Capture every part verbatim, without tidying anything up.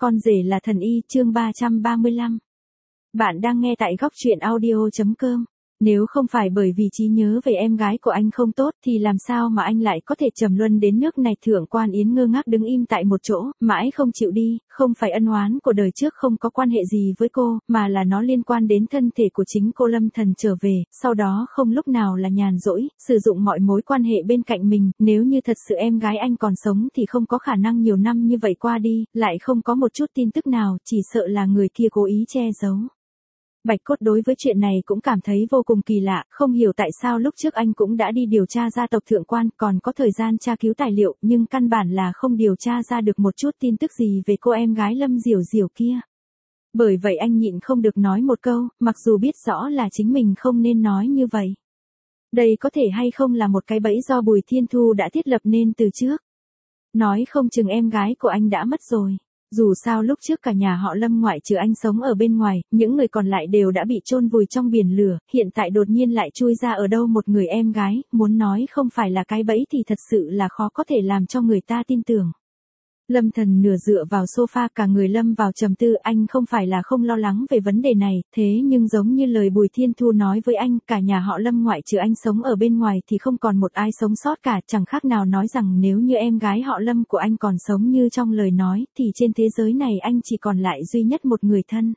Con rể là thần y, chương ba trăm ba mươi lăm. Bạn đang nghe tại góc truyện audio.com. Nếu không phải bởi vì trí nhớ về em gái của anh không tốt thì làm sao mà anh lại có thể trầm luân đến nước này. Thượng quan Yến ngơ ngác đứng im tại một chỗ, mãi không chịu đi. Không phải ân oán của đời trước không có quan hệ gì với cô, mà là nó liên quan đến thân thể của chính cô. Lâm Thần trở về, sau đó không lúc nào là nhàn rỗi, sử dụng mọi mối quan hệ bên cạnh mình. Nếu như thật sự em gái anh còn sống thì không có khả năng nhiều năm như vậy qua đi, lại không có một chút tin tức nào, chỉ sợ là người kia cố ý che giấu. Bạch Cốt đối với chuyện này cũng cảm thấy vô cùng kỳ lạ, không hiểu tại sao lúc trước anh cũng đã đi điều tra gia tộc Thượng quan, còn có thời gian tra cứu tài liệu, nhưng căn bản là không điều tra ra được một chút tin tức gì về cô em gái Lâm Diểu Diểu kia. Bởi vậy anh nhịn không được nói một câu, mặc dù biết rõ là chính mình không nên nói như vậy. Đây có thể hay không là một cái bẫy do Bùi Thiên Thu đã thiết lập nên từ trước. Nói không chừng em gái của anh đã mất rồi. Dù sao lúc trước cả nhà họ Lâm ngoại trừ anh sống ở bên ngoài, những người còn lại đều đã bị chôn vùi trong biển lửa, hiện tại đột nhiên lại chui ra ở đâu một người em gái, muốn nói không phải là cái bẫy thì thật sự là khó có thể làm cho người ta tin tưởng. Lâm Thần nửa dựa vào sofa, cả người lâm vào trầm tư. Anh không phải là không lo lắng về vấn đề này, thế nhưng giống như lời Bùi Thiên Thu nói với anh, cả nhà họ Lâm ngoại trừ anh sống ở bên ngoài thì không còn một ai sống sót cả, chẳng khác nào nói rằng nếu như em gái họ Lâm của anh còn sống như trong lời nói, thì trên thế giới này anh chỉ còn lại duy nhất một người thân.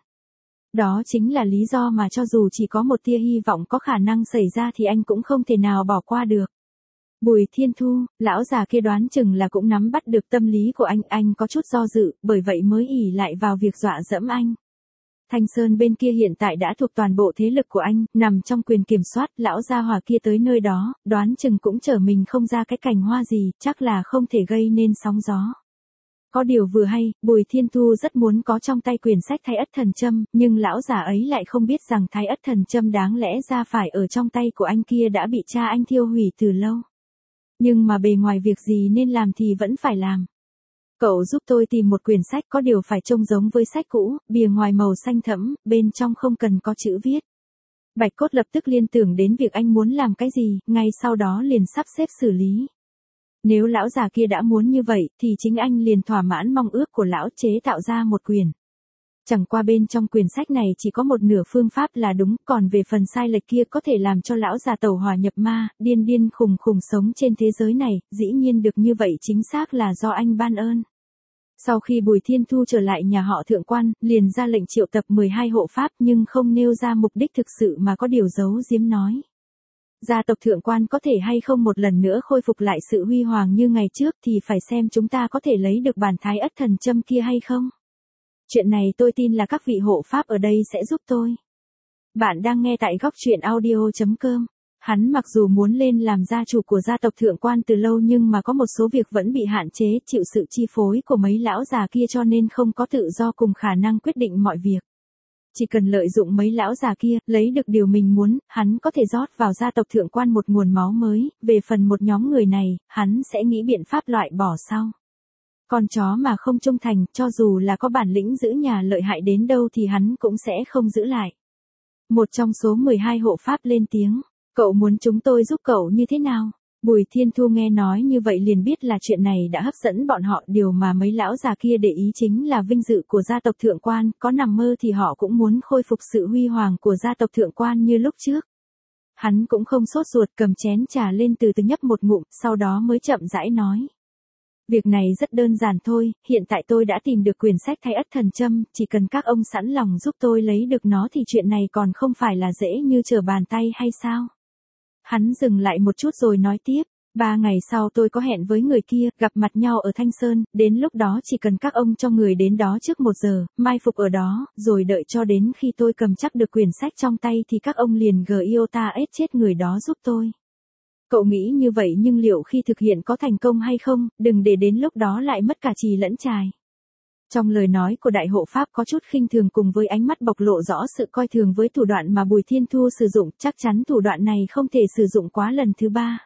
Đó chính là lý do mà cho dù chỉ có một tia hy vọng có khả năng xảy ra thì anh cũng không thể nào bỏ qua được. Bùi Thiên Thu, lão già kia đoán chừng là cũng nắm bắt được tâm lý của anh, anh có chút do dự, bởi vậy mới ỷ lại vào việc dọa dẫm anh. Thanh Sơn bên kia hiện tại đã thuộc toàn bộ thế lực của anh, nằm trong quyền kiểm soát, lão gia hỏa kia tới nơi đó, đoán chừng cũng trở mình không ra cái cành hoa gì, chắc là không thể gây nên sóng gió. Có điều vừa hay, Bùi Thiên Thu rất muốn có trong tay quyển sách Thái Ất Thần Châm, nhưng lão già ấy lại không biết rằng Thái Ất Thần Châm đáng lẽ ra phải ở trong tay của anh kia đã bị cha anh thiêu hủy từ lâu. Nhưng mà bề ngoài việc gì nên làm thì vẫn phải làm. Cậu giúp tôi tìm một quyển sách, có điều phải trông giống với sách cũ, bìa ngoài màu xanh thẫm, bên trong không cần có chữ viết. Bạch Cốt lập tức liên tưởng đến việc anh muốn làm cái gì, ngay sau đó liền sắp xếp xử lý. Nếu lão già kia đã muốn như vậy, thì chính anh liền thỏa mãn mong ước của lão, chế tạo ra một quyển. Chẳng qua bên trong quyển sách này chỉ có một nửa phương pháp là đúng, còn về phần sai lệch kia có thể làm cho lão già tẩu hỏa nhập ma, điên điên khùng khùng sống trên thế giới này, dĩ nhiên được như vậy chính xác là do anh ban ơn. Sau khi Bùi Thiên Thu trở lại nhà họ Thượng quan, liền ra lệnh triệu tập mười hai hộ pháp nhưng không nêu ra mục đích thực sự mà có điều giấu giếm nói. Gia tộc Thượng quan có thể hay không một lần nữa khôi phục lại sự huy hoàng như ngày trước thì phải xem chúng ta có thể lấy được bản Thái Ất Thần Châm kia hay không. Chuyện này tôi tin là các vị hộ pháp ở đây sẽ giúp tôi. Bạn đang nghe tại góc truyện audio.com. Hắn mặc dù muốn lên làm gia chủ của gia tộc Thượng quan từ lâu nhưng mà có một số việc vẫn bị hạn chế, chịu sự chi phối của mấy lão già kia cho nên không có tự do cùng khả năng quyết định mọi việc. Chỉ cần lợi dụng mấy lão già kia, lấy được điều mình muốn, hắn có thể rót vào gia tộc Thượng quan một nguồn máu mới, về phần một nhóm người này, hắn sẽ nghĩ biện pháp loại bỏ sau. Con chó mà không trung thành, cho dù là có bản lĩnh giữ nhà lợi hại đến đâu thì hắn cũng sẽ không giữ lại. Một trong số mười hai hộ pháp lên tiếng, cậu muốn chúng tôi giúp cậu như thế nào? Bùi Thiên Thu nghe nói như vậy liền biết là chuyện này đã hấp dẫn bọn họ, điều mà mấy lão già kia để ý chính là vinh dự của gia tộc Thượng quan, có nằm mơ thì họ cũng muốn khôi phục sự huy hoàng của gia tộc Thượng quan như lúc trước. Hắn cũng không sốt ruột, cầm chén trà lên từ từ nhấp một ngụm, sau đó mới chậm rãi nói. Việc này rất đơn giản thôi, hiện tại tôi đã tìm được quyển sách Thái Ất Thần Châm, chỉ cần các ông sẵn lòng giúp tôi lấy được nó thì chuyện này còn không phải là dễ như trở bàn tay hay sao? Hắn dừng lại một chút rồi nói tiếp, ba ngày sau tôi có hẹn với người kia, gặp mặt nhau ở Thanh Sơn, đến lúc đó chỉ cần các ông cho người đến đó trước một giờ, mai phục ở đó, rồi đợi cho đến khi tôi cầm chắc được quyển sách trong tay thì các ông liền giota ết chết người đó giúp tôi. Cậu nghĩ như vậy nhưng liệu khi thực hiện có thành công hay không, đừng để đến lúc đó lại mất cả trì lẫn trài. Trong lời nói của đại hộ pháp có chút khinh thường cùng với ánh mắt bộc lộ rõ sự coi thường với thủ đoạn mà Bùi Thiên Thu sử dụng, chắc chắn thủ đoạn này không thể sử dụng quá lần thứ ba.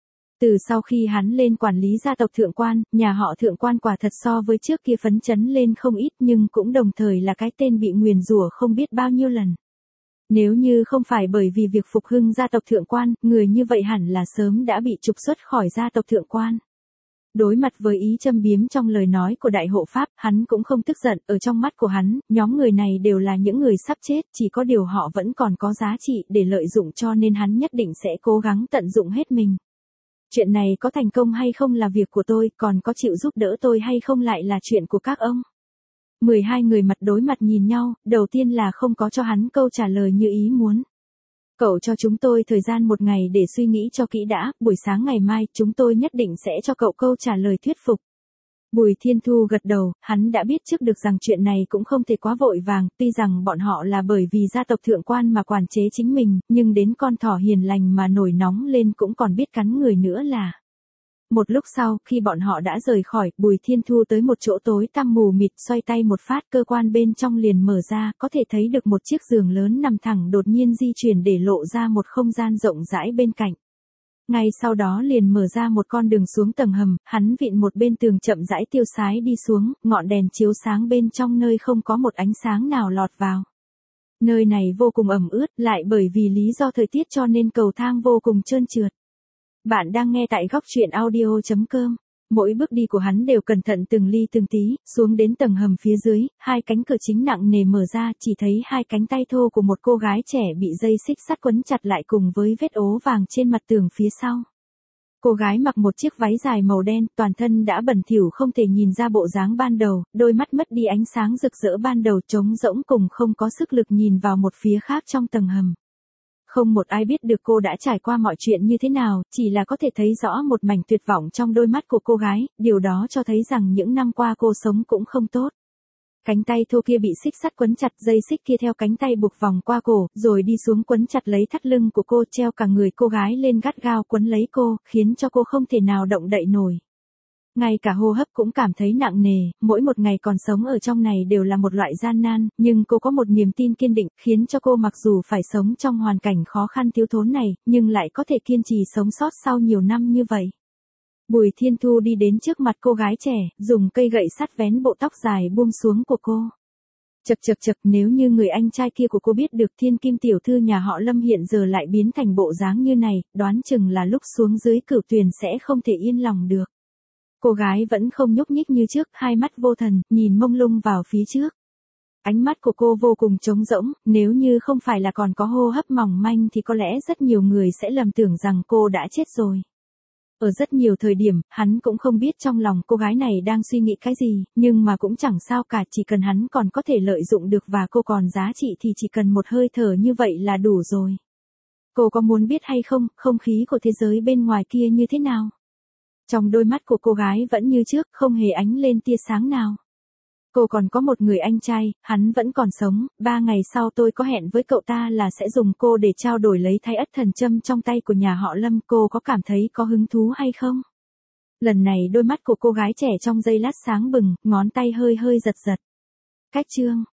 Từ sau khi hắn lên quản lý gia tộc Thượng quan, nhà họ Thượng quan quả thật so với trước kia phấn chấn lên không ít nhưng cũng đồng thời là cái tên bị nguyền rủa không biết bao nhiêu lần. Nếu như không phải bởi vì việc phục hưng gia tộc Thượng quan, người như vậy hẳn là sớm đã bị trục xuất khỏi gia tộc Thượng quan. Đối mặt với ý châm biếm trong lời nói của đại hộ pháp, hắn cũng không tức giận, ở trong mắt của hắn, nhóm người này đều là những người sắp chết, chỉ có điều họ vẫn còn có giá trị để lợi dụng cho nên hắn nhất định sẽ cố gắng tận dụng hết mình. Chuyện này có thành công hay không là việc của tôi, còn có chịu giúp đỡ tôi hay không lại là chuyện của các ông. mười hai người mặt đối mặt nhìn nhau, đầu tiên là không có cho hắn câu trả lời như ý muốn. Cậu cho chúng tôi thời gian một ngày để suy nghĩ cho kỹ đã, buổi sáng ngày mai chúng tôi nhất định sẽ cho cậu câu trả lời thuyết phục. Bùi Thiên Thu gật đầu, hắn đã biết trước được rằng chuyện này cũng không thể quá vội vàng, tuy rằng bọn họ là bởi vì gia tộc thượng quan mà quản chế chính mình, nhưng đến con thỏ hiền lành mà nổi nóng lên cũng còn biết cắn người nữa là. Một lúc sau, khi bọn họ đã rời khỏi, Bùi Thiên Thu tới một chỗ tối tăm mù mịt, xoay tay một phát, cơ quan bên trong liền mở ra, có thể thấy được một chiếc giường lớn nằm thẳng đột nhiên di chuyển để lộ ra một không gian rộng rãi bên cạnh. Ngay sau đó liền mở ra một con đường xuống tầng hầm, hắn vịn một bên tường chậm rãi tiêu sái đi xuống, ngọn đèn chiếu sáng bên trong nơi không có một ánh sáng nào lọt vào. Nơi này vô cùng ẩm ướt, lại bởi vì lý do thời tiết cho nên cầu thang vô cùng trơn trượt. Bạn đang nghe tại góc truyện audio chấm com. Mỗi bước đi của hắn đều cẩn thận từng ly từng tí, xuống đến tầng hầm phía dưới, hai cánh cửa chính nặng nề mở ra, chỉ thấy hai cánh tay thô của một cô gái trẻ bị dây xích sắt quấn chặt lại cùng với vết ố vàng trên mặt tường phía sau. Cô gái mặc một chiếc váy dài màu đen, toàn thân đã bẩn thỉu không thể nhìn ra bộ dáng ban đầu, đôi mắt mất đi ánh sáng rực rỡ ban đầu, trống rỗng cùng không có sức lực nhìn vào một phía khác trong tầng hầm. Không một ai biết được cô đã trải qua mọi chuyện như thế nào, chỉ là có thể thấy rõ một mảnh tuyệt vọng trong đôi mắt của cô gái, điều đó cho thấy rằng những năm qua cô sống cũng không tốt. Cánh tay thô kia bị xích sắt quấn chặt, dây xích kia theo cánh tay buộc vòng qua cổ, rồi đi xuống quấn chặt lấy thắt lưng của cô, treo cả người cô gái lên gắt gao quấn lấy cô, khiến cho cô không thể nào động đậy nổi. Ngay cả hô hấp cũng cảm thấy nặng nề, mỗi một ngày còn sống ở trong này đều là một loại gian nan, nhưng cô có một niềm tin kiên định, khiến cho cô mặc dù phải sống trong hoàn cảnh khó khăn thiếu thốn này, nhưng lại có thể kiên trì sống sót sau nhiều năm như vậy. Bùi Thiên Thu đi đến trước mặt cô gái trẻ, dùng cây gậy sắt vén bộ tóc dài buông xuống của cô. Chật chật chật, nếu như người anh trai kia của cô biết được Thiên Kim tiểu thư nhà họ Lâm hiện giờ lại biến thành bộ dáng như này, đoán chừng là lúc xuống dưới cửu tuyền sẽ không thể yên lòng được. Cô gái vẫn không nhúc nhích như trước, hai mắt vô thần, nhìn mông lung vào phía trước. Ánh mắt của cô vô cùng trống rỗng, nếu như không phải là còn có hô hấp mỏng manh thì có lẽ rất nhiều người sẽ lầm tưởng rằng cô đã chết rồi. Ở rất nhiều thời điểm, hắn cũng không biết trong lòng cô gái này đang suy nghĩ cái gì, nhưng mà cũng chẳng sao cả, chỉ cần hắn còn có thể lợi dụng được và cô còn giá trị thì chỉ cần một hơi thở như vậy là đủ rồi. Cô có muốn biết hay không, không khí của thế giới bên ngoài kia như thế nào? Trong đôi mắt của cô gái vẫn như trước, không hề ánh lên tia sáng nào. Cô còn có một người anh trai, hắn vẫn còn sống, ba ngày sau tôi có hẹn với cậu ta là sẽ dùng cô để trao đổi lấy thái ất thần châm trong tay của nhà họ Lâm, cô có cảm thấy có hứng thú hay không? Lần này đôi mắt của cô gái trẻ trong giây lát sáng bừng, ngón tay hơi hơi giật giật. Cách chương